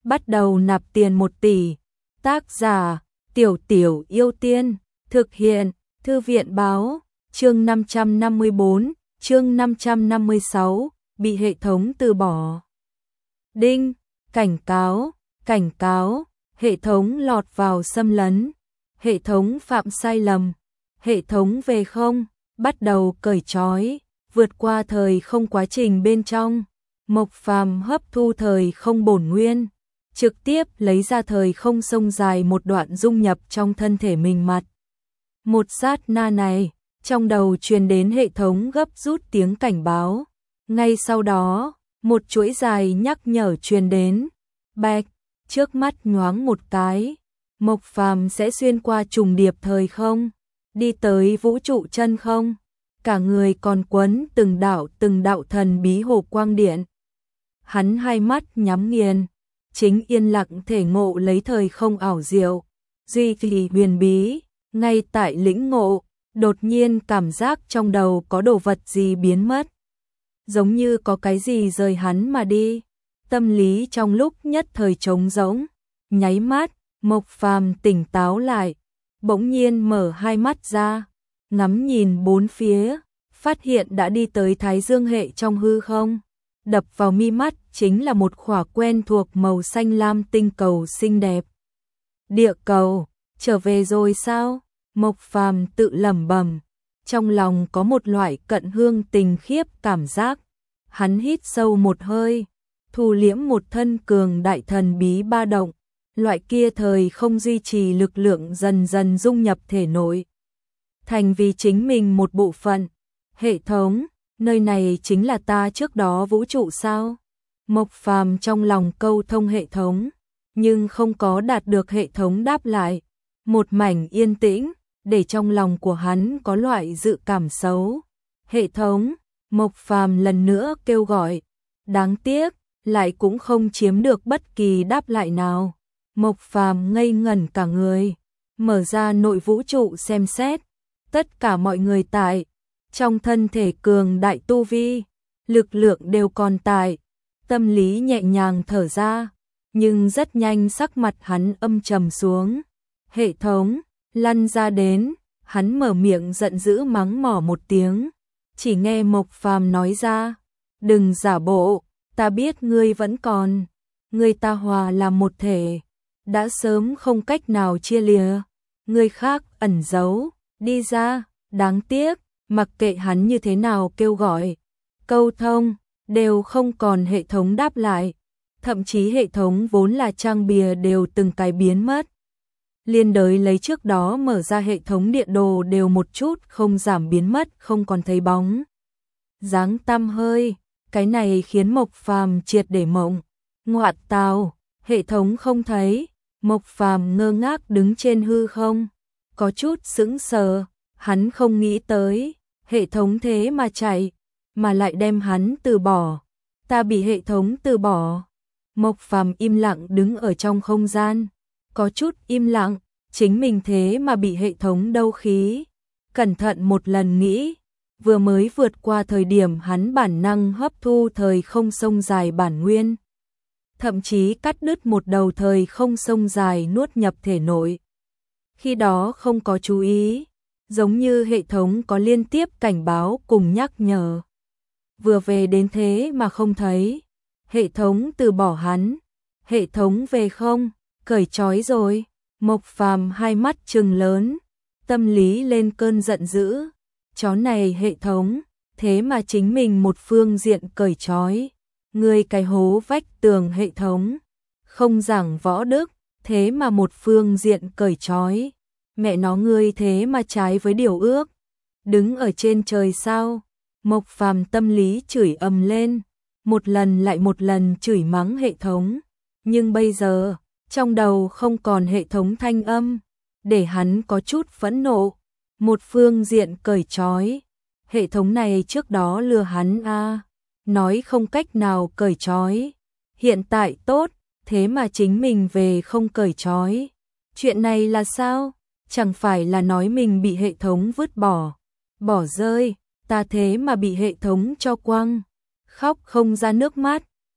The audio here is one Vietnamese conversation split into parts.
bắt đầu nạp tiền 1 tỷ. Tác giả: Tiểu Tiểu Yêu Tiên. Thực hiện: Thư viện báo. Chương 554, chương 556, bị hệ thống từ bỏ. Đinh, cảnh cáo, hệ thống lọt vào xâm lấn. Hệ thống phạm sai lầm. Hệ thống về không, bắt đầu cởi trói, vượt qua thời không quá trình bên trong. Mộc Phàm hấp thu thời không bổn nguyên, trực tiếp lấy ra thời không sông dài một đoạn dung nhập trong thân thể mình mặt. Một sát na này, trong đầu truyền đến hệ thống gấp rút tiếng cảnh báo. Ngay sau đó, một chuỗi dài nhắc nhở truyền đến. Bạch, trước mắt nhoáng một cái, Mộc Phàm sẽ xuyên qua trùng điệp thời không, đi tới vũ trụ chân không. Cả người còn quấn từng đạo thần bí hồ quang điện. Hắn hai mắt nhắm nghiền, chính yên lặng thể ngộ lấy thời không ảo diệu, duy trì huyền bí. Ngay tại lĩnh ngộ, đột nhiên cảm giác trong đầu có đồ vật gì biến mất, giống như có cái gì rời hắn mà đi. Tâm lý trong lúc nhất thời trống rỗng, nháy mắt, Mộc Phàm tỉnh táo lại, bỗng nhiên mở hai mắt ra, ngắm nhìn bốn phía, phát hiện đã đi tới Thái Dương hệ trong hư không. Đập vào mi mắt chính là một khỏa quen thuộc màu xanh lam tinh cầu xinh đẹp. Địa cầu, trở về rồi sao? Mộc Phàm tự lẩm bẩm, trong lòng có một loại cận hương tình khiếp cảm giác. Hắn hít sâu một hơi, thu liễm một thân cường đại thần bí ba động, loại kia thời không duy trì lực lượng dần dần dung nhập thể nội, thành vì chính mình một bộ phận. Hệ thống, nơi này chính là ta trước đó vũ trụ sao? Mộc Phàm trong lòng câu thông hệ thống, nhưng không có đạt được hệ thống đáp lại. Một mảnh yên tĩnh, để trong lòng của hắn có loại dự cảm xấu. Hệ thống, Mộc Phàm lần nữa kêu gọi, đáng tiếc, lại cũng không chiếm được bất kỳ đáp lại nào. Mộc Phàm ngây ngẩn cả người, mở ra nội vũ trụ xem xét, tất cả mọi người tại trong thân thể cường đại tu vi, lực lượng đều còn tại. Tâm lý nhẹ nhàng thở ra, nhưng rất nhanh sắc mặt hắn âm trầm xuống. Hệ thống, lăn ra đến, hắn mở miệng giận dữ mắng mỏ một tiếng, chỉ nghe Mộc Phàm nói ra, đừng giả bộ, ta biết ngươi vẫn còn, ngươi ta hòa làm một thể, đã sớm không cách nào chia lìa, người khác ẩn giấu, đi ra. Đáng tiếc, mặc kệ hắn như thế nào kêu gọi, câu thông, đều không còn hệ thống đáp lại, thậm chí hệ thống vốn là trang bìa đều từng cái biến mất. Liên đới lấy trước đó mở ra hệ thống địa đồ đều một chút không giảm biến mất, không còn thấy bóng dáng tăm hơi. Cái này khiến Mộc Phàm triệt để mộng. Ngoại tào, hệ thống không thấy. Mộc Phàm ngơ ngác đứng trên hư không, có chút sững sờ, hắn không nghĩ tới, hệ thống thế mà chạy, mà lại đem hắn từ bỏ. Ta bị hệ thống từ bỏ. Mộc Phàm im lặng đứng ở trong không gian, có chút im lặng, chính mình thế mà bị hệ thống đấu khí. Cẩn thận một lần nghĩ, vừa mới vượt qua thời điểm hắn bản năng hấp thu thời không sông dài bản nguyên, thậm chí cắt đứt một đầu thời không sông dài nuốt nhập thể nội. Khi đó không có chú ý, giống như hệ thống có liên tiếp cảnh báo cùng nhắc nhở. Vừa về đến thế mà không thấy, hệ thống từ bỏ hắn. Hệ thống về không, cởi trói rồi. Mộc Phàm hai mắt trừng lớn, tâm lý lên cơn giận dữ. Chó này hệ thống, thế mà chính mình một phương diện cởi trói. Ngươi cái hố vách tường hệ thống, không giảng võ đức, thế mà một phương diện cởi trói. Mẹ nó, ngươi thế mà trái với điều ước, đứng ở trên trời sao? Mộc Phàm tâm lý chửi ầm lên, một lần lại một lần chửi mắng hệ thống, nhưng bây giờ, trong đầu không còn hệ thống thanh âm, để hắn có chút phẫn nộ. Một phương diện cởi trói, hệ thống này trước đó lừa hắn nói không cách nào cởi trói, hiện tại tốt, thế mà chính mình về không cởi trói. Chuyện này là sao? Chẳng phải là nói mình bị hệ thống vứt bỏ, bỏ rơi, ta thế mà bị hệ thống cho quăng, khóc không ra nước mắt.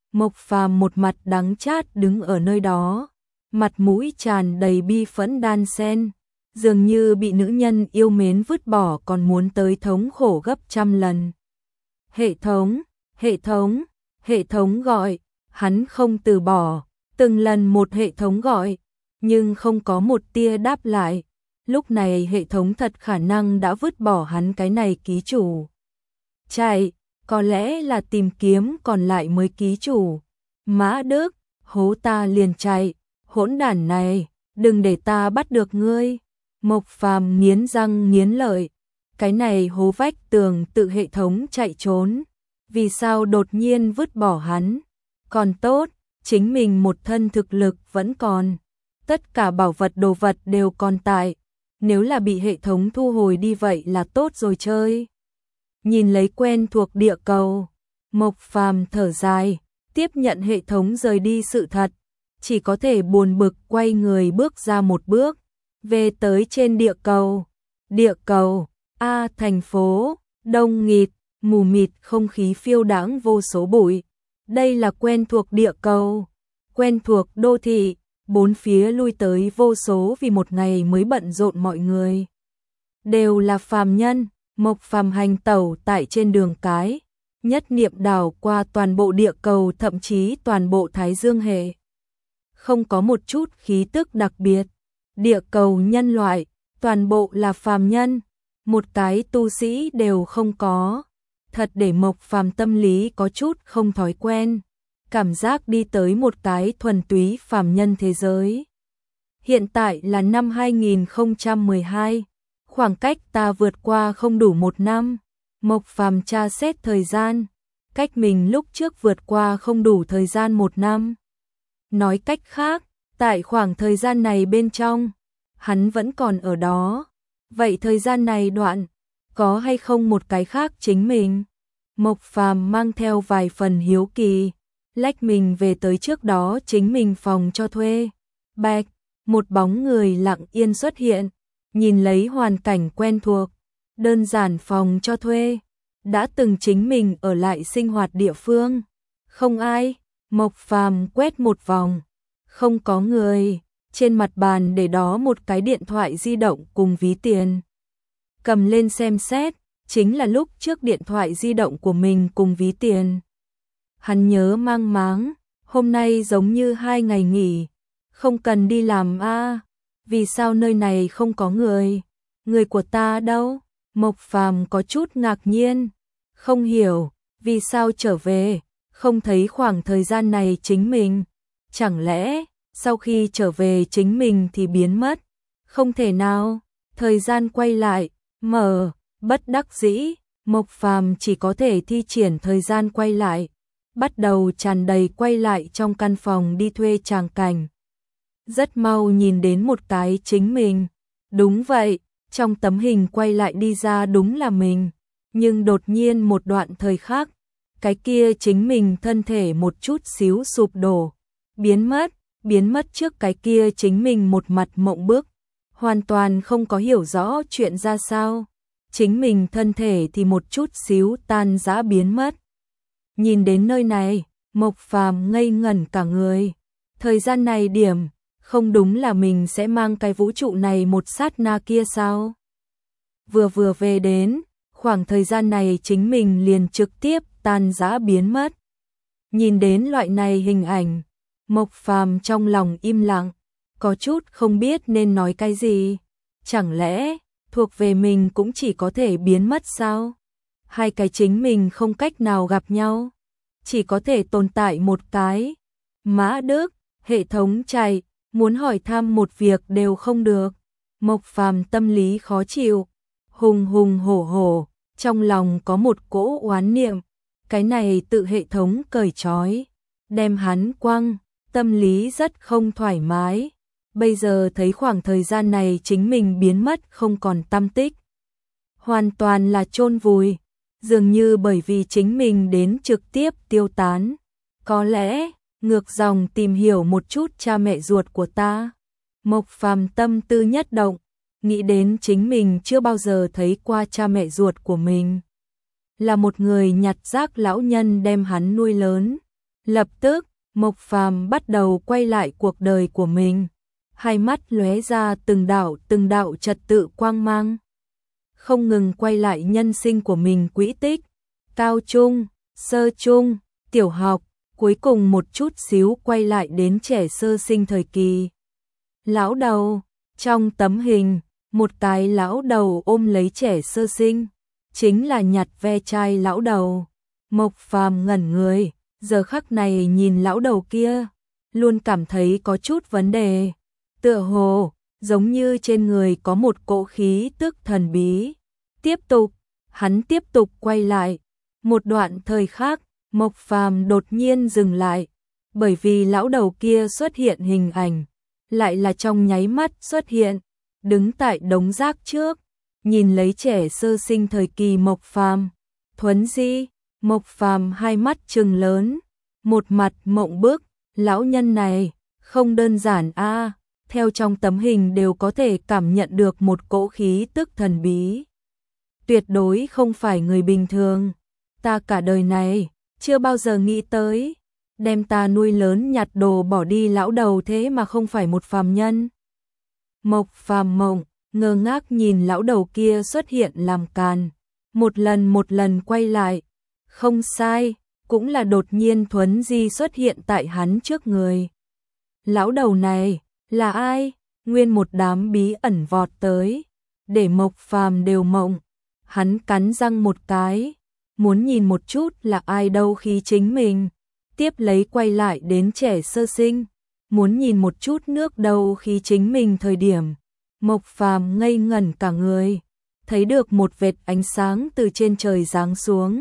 Mộc Phàm một mặt đắng chát đứng ở nơi đó, mặt mũi tràn đầy bi phẫn đan xen, dường như bị nữ nhân yêu mến vứt bỏ còn muốn tới thống khổ gấp trăm lần. Hệ thống, hệ thống, hệ thống gọi, hắn không từ bỏ, từng lần một hệ thống gọi, nhưng không có một tia đáp lại. Lúc này hệ thống thật khả năng đã vứt bỏ hắn cái này ký chủ. Chạy, có lẽ là tìm kiếm còn lại mới ký chủ. Mã Đức, hố ta liền chạy, hỗn đản này, đừng để ta bắt được ngươi. Mộc Phàm nghiến răng nghiến lợi, cái này hố vách tường tự hệ thống chạy trốn, vì sao đột nhiên vứt bỏ hắn? Còn tốt, chính mình một thân thực lực vẫn còn, tất cả bảo vật đồ vật đều còn tại, nếu là bị hệ thống thu hồi đi vậy là tốt rồi chơi. Nhìn lấy quen thuộc địa cầu, Mộc Phàm thở dài, tiếp nhận hệ thống rời đi sự thật, chỉ có thể buồn bực quay người bước ra một bước, về tới trên địa cầu. Địa cầu, thành phố, đông nghịt, mù mịt không khí phiêu đãng vô số bụi. Đây là quen thuộc địa cầu, quen thuộc đô thị, bốn phía lui tới vô số vì một ngày mới bận rộn mọi người. Đều là phàm nhân, Mộc Phàm hành tẩu tại trên đường cái, nhất niệm đảo qua toàn bộ địa cầu thậm chí toàn bộ Thái Dương hệ. Không có một chút khí tức đặc biệt, địa cầu nhân loại, toàn bộ là phàm nhân, một cái tu sĩ đều không có. Thật để Mộc Phàm tâm lý có chút không thói quen, cảm giác đi tới một cái thuần túy phàm nhân thế giới. Hiện tại là năm 2012, khoảng cách ta vượt qua không đủ một năm. Mộc Phàm tra xét thời gian, cách mình lúc trước vượt qua không đủ thời gian một năm. Nói cách khác, tại khoảng thời gian này bên trong, hắn vẫn còn ở đó. Vậy thời gian này đoạn, có hay không một cái khác chính mình? Mộc Phàm mang theo vài phần hiếu kỳ, lách mình về tới trước đó chính mình phòng cho thuê. Bạch, một bóng người lặng yên xuất hiện, nhìn lấy hoàn cảnh quen thuộc, đơn giản phòng cho thuê, đã từng chính mình ở lại sinh hoạt địa phương. Không ai, Mộc Phàm quét một vòng, không có người, trên mặt bàn để đó một cái điện thoại di động cùng ví tiền. Cầm lên xem xét, chính là lúc trước điện thoại di động của mình cùng ví tiền. Hắn nhớ mang máng, hôm nay giống như 2 ngày nghỉ, không cần đi làm vì sao nơi này không có người? Người của ta đâu? Mộc Phàm có chút ngạc nhiên, không hiểu, vì sao trở về, không thấy khoảng thời gian này chính mình. Chẳng lẽ, sau khi trở về chính mình thì biến mất? Không thể nào, thời gian quay lại, bất đắc dĩ, Mộc Phàm chỉ có thể thi triển thời gian quay lại, bắt đầu tràn đầy quay lại trong căn phòng đi thuê tràng cảnh. Rất mau nhìn đến một cái chính mình, đúng vậy, trong tấm hình quay lại đi ra đúng là mình, nhưng đột nhiên một đoạn thời khắc, cái kia chính mình thân thể một chút xíu sụp đổ, biến mất trước cái kia chính mình một mặt mộng bức, hoàn toàn không có hiểu rõ chuyện ra sao. Chính mình thân thể thì một chút xíu tan rã biến mất. Nhìn đến nơi này, Mộc Phàm ngây ngẩn cả người. Thời gian này điểm, không đúng là mình sẽ mang cái vũ trụ này một sát na kia sao? Vừa về đến, khoảng thời gian này chính mình liền trực tiếp tan rã biến mất. Nhìn đến loại này hình ảnh, Mộc Phàm trong lòng im lặng, có chút không biết nên nói cái gì. Chẳng lẽ thuộc về mình cũng chỉ có thể biến mất sao? Hai cái chính mình không cách nào gặp nhau, chỉ có thể tồn tại một cái. Mã Đức, hệ thống chạy, muốn hỏi thăm một việc đều không được. Mộc Phàm tâm lý khó chịu, hùng hùng hổ hổ, trong lòng có một cỗ oán niệm, cái này tự hệ thống cởi trói, đem hắn quăng, tâm lý rất không thoải mái. Bây giờ thấy khoảng thời gian này chính mình biến mất không còn tăm tích, hoàn toàn là chôn vùi, dường như bởi vì chính mình đến trực tiếp tiêu tán. Có lẽ, ngược dòng tìm hiểu một chút cha mẹ ruột của ta. Mộc Phàm tâm tư nhất động, nghĩ đến chính mình chưa bao giờ thấy qua cha mẹ ruột của mình. Là một người nhặt rác lão nhân đem hắn nuôi lớn, Lập tức, Mộc Phàm bắt đầu quay lại cuộc đời của mình, hai mắt lóe ra từng đạo trật tự quang mang, không ngừng quay lại nhân sinh của mình quỹ tích, cao trung, sơ trung, tiểu học, cuối cùng một chút xíu quay lại đến trẻ sơ sinh thời kỳ. Lão đầu, trong tấm hình, một cái lão đầu ôm lấy trẻ sơ sinh, chính là nhặt ve chai lão đầu. Mộc Phàm ngẩn người, giờ khắc này nhìn lão đầu kia, luôn cảm thấy có chút vấn đề, tựa hồ giống như trên người có một cỗ khí tức thần bí. Tiếp tục, hắn tiếp tục quay lại, một đoạn thời khác, Mộc Phàm đột nhiên dừng lại, bởi vì lão đầu kia xuất hiện hình ảnh, lại là trong nháy mắt xuất hiện, đứng tại đống rác trước, nhìn lấy trẻ sơ sinh thời kỳ Mộc Phàm. Thuấn Di, Mộc Phàm hai mắt trừng lớn, một mặt mộng bức, lão nhân này không đơn giản a, theo trong tấm hình đều có thể cảm nhận được một cỗ khí tức thần bí. Tuyệt đối không phải người bình thường, ta cả đời này chưa bao giờ nghĩ tới, đem ta nuôi lớn nhặt đồ bỏ đi lão đầu thế mà không phải một phàm nhân. Mộc Phàm mộng, ngơ ngác nhìn lão đầu kia xuất hiện làm càn, một lần quay lại, không sai, cũng là đột nhiên Thuấn Di xuất hiện tại hắn trước người. Lão đầu này, là ai? Nguyên một đám bí ẩn vọt tới, để Mộc Phàm đều mộng, hắn cắn răng một cái, muốn nhìn một chút là ai đâu khi chính mình, tiếp lấy quay lại đến trẻ sơ sinh, muốn nhìn một chút nước đâu khi chính mình thời điểm. Mộc Phàm ngây ngẩn cả người, thấy được một vệt ánh sáng từ trên trời giáng xuống.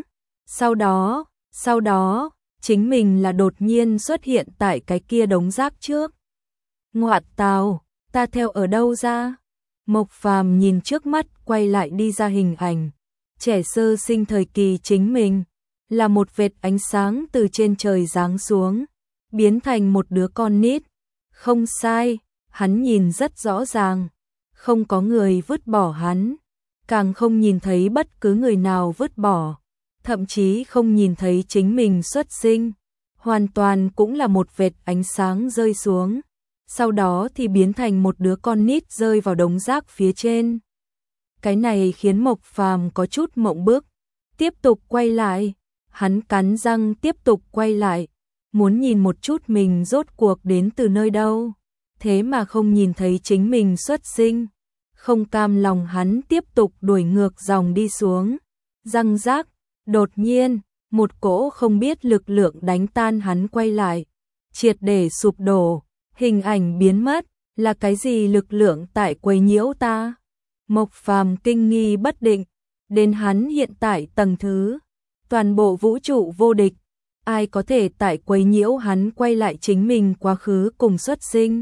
Sau đó, chính mình là đột nhiên xuất hiện tại cái kia đống rác trước. Ngoạn tào, ta theo ở đâu ra? Mộc Phàm nhìn trước mắt quay lại đi ra hình ảnh, trẻ sơ sinh thời kỳ chính mình, là một vệt ánh sáng từ trên trời giáng xuống, biến thành một đứa con nít. Không sai, hắn nhìn rất rõ ràng, không có người vứt bỏ hắn, càng không nhìn thấy bất cứ người nào vứt bỏ, thậm chí không nhìn thấy chính mình xuất sinh, hoàn toàn cũng là một vệt ánh sáng rơi xuống, sau đó thì biến thành một đứa con nít rơi vào đống rác phía trên. Cái này khiến Mộc Phàm có chút mộng bức, tiếp tục quay lại, hắn cắn răng tiếp tục quay lại, muốn nhìn một chút mình rốt cuộc đến từ nơi đâu, thế mà không nhìn thấy chính mình xuất sinh. Không cam lòng hắn tiếp tục đuổi ngược dòng đi xuống, răng rác, đột nhiên, một cỗ không biết lực lượng đánh tan hắn quay lại, triệt để sụp đổ, hình ảnh biến mất, là cái gì lực lượng tại quấy nhiễu ta? Mộc Phàm kinh nghi bất định, đến hắn hiện tại tầng thứ, toàn bộ vũ trụ vô địch, ai có thể tại quấy nhiễu hắn quay lại chính mình quá khứ cùng xuất sinh?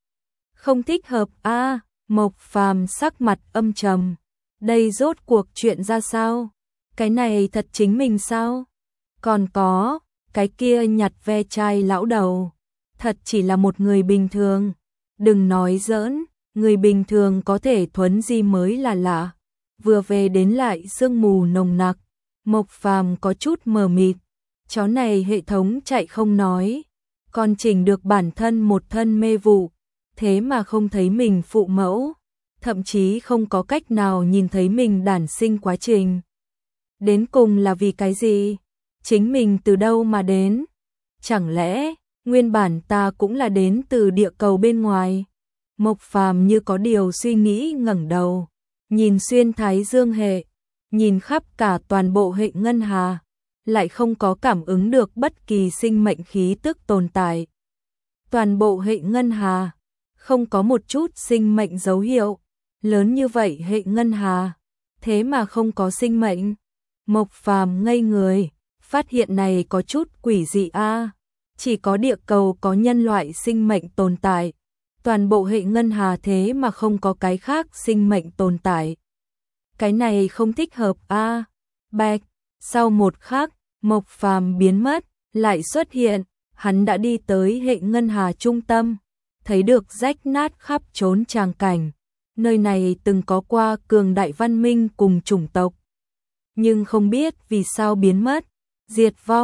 Không thích hợp a. Mộc Phàm sắc mặt âm trầm, đây rốt cuộc chuyện ra sao? Cái này thật chính mình sao? Còn có, cái kia nhặt ve chai lão đầu, thật chỉ là một người bình thường, đừng nói giỡn, người bình thường có thể Thuấn Di mới là lạ. Vừa về đến lại sương mù nồng nặc, Mộc Phàm có chút mờ mịt, chó này hệ thống chạy không nói, còn chỉnh được bản thân một thân mê vụ, thế mà không thấy mình phụ mẫu, thậm chí không có cách nào nhìn thấy mình đản sinh quá trình. Đến cùng là vì cái gì? Chính mình từ đâu mà đến? Chẳng lẽ, nguyên bản ta cũng là đến từ địa cầu bên ngoài? Mộc Phàm như có điều suy nghĩ ngẩng đầu, nhìn xuyên thái dương hệ, nhìn khắp cả toàn bộ hệ ngân hà, lại không có cảm ứng được bất kỳ sinh mệnh khí tức tồn tại. Toàn bộ hệ ngân hà, không có một chút sinh mệnh dấu hiệu, lớn như vậy hệ ngân hà, thế mà không có sinh mệnh. Mộc Phàm ngây người, phát hiện này có chút quỷ dị a, chỉ có địa cầu có nhân loại sinh mệnh tồn tại, toàn bộ hệ ngân hà thế mà không có cái khác sinh mệnh tồn tại. Cái này không thích hợp a. Bạch, sau một khắc, Mộc Phàm biến mất, lại xuất hiện, hắn đã đi tới hệ ngân hà trung tâm, thấy được rách nát khắp trốn tràng cảnh. Nơi này từng có qua cường đại văn minh cùng chủng tộc, nhưng không biết vì sao biến mất, diệt vong.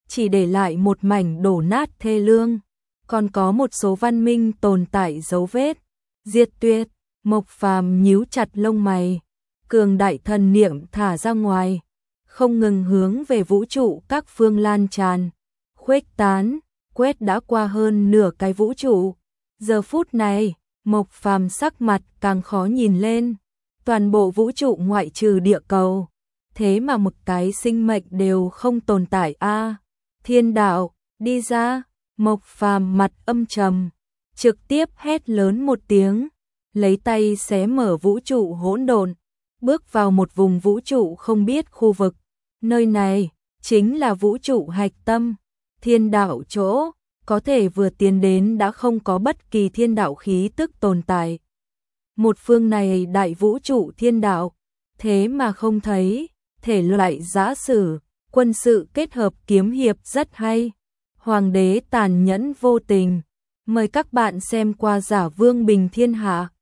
chỉ để lại một mảnh đổ nát thê lương, còn có một số văn minh tồn tại dấu vết. Diệt tuyệt, Mộc Phàm nhíu chặt lông mày, cường đại thần niệm thả ra ngoài, không ngừng hướng về vũ trụ các phương lan tràn, khuếch tán, quét đã qua hơn nửa cái vũ trụ. Giờ phút này, Mộc Phàm sắc mặt càng khó nhìn lên, toàn bộ vũ trụ ngoại trừ địa cầu, thế mà một cái sinh mệnh đều không tồn tại a. Thiên đạo, đi ra, Mộc Phàm mặt âm trầm, trực tiếp hét lớn một tiếng, lấy tay xé mở vũ trụ hỗn độn, bước vào một vùng vũ trụ không biết khu vực. Nơi này chính là vũ trụ hạch tâm, thiên đạo chỗ, có thể vừa tiến đến đã không có bất kỳ thiên đạo khí tức tồn tại. Một phương này đại vũ trụ thiên đạo, thế mà không thấy, thể loại giã sử, quân sự kết hợp kiếm hiệp rất hay. Hoàng đế tàn nhẫn vô tình, mời các bạn xem qua Giả Vương Bình Thiên Hạ.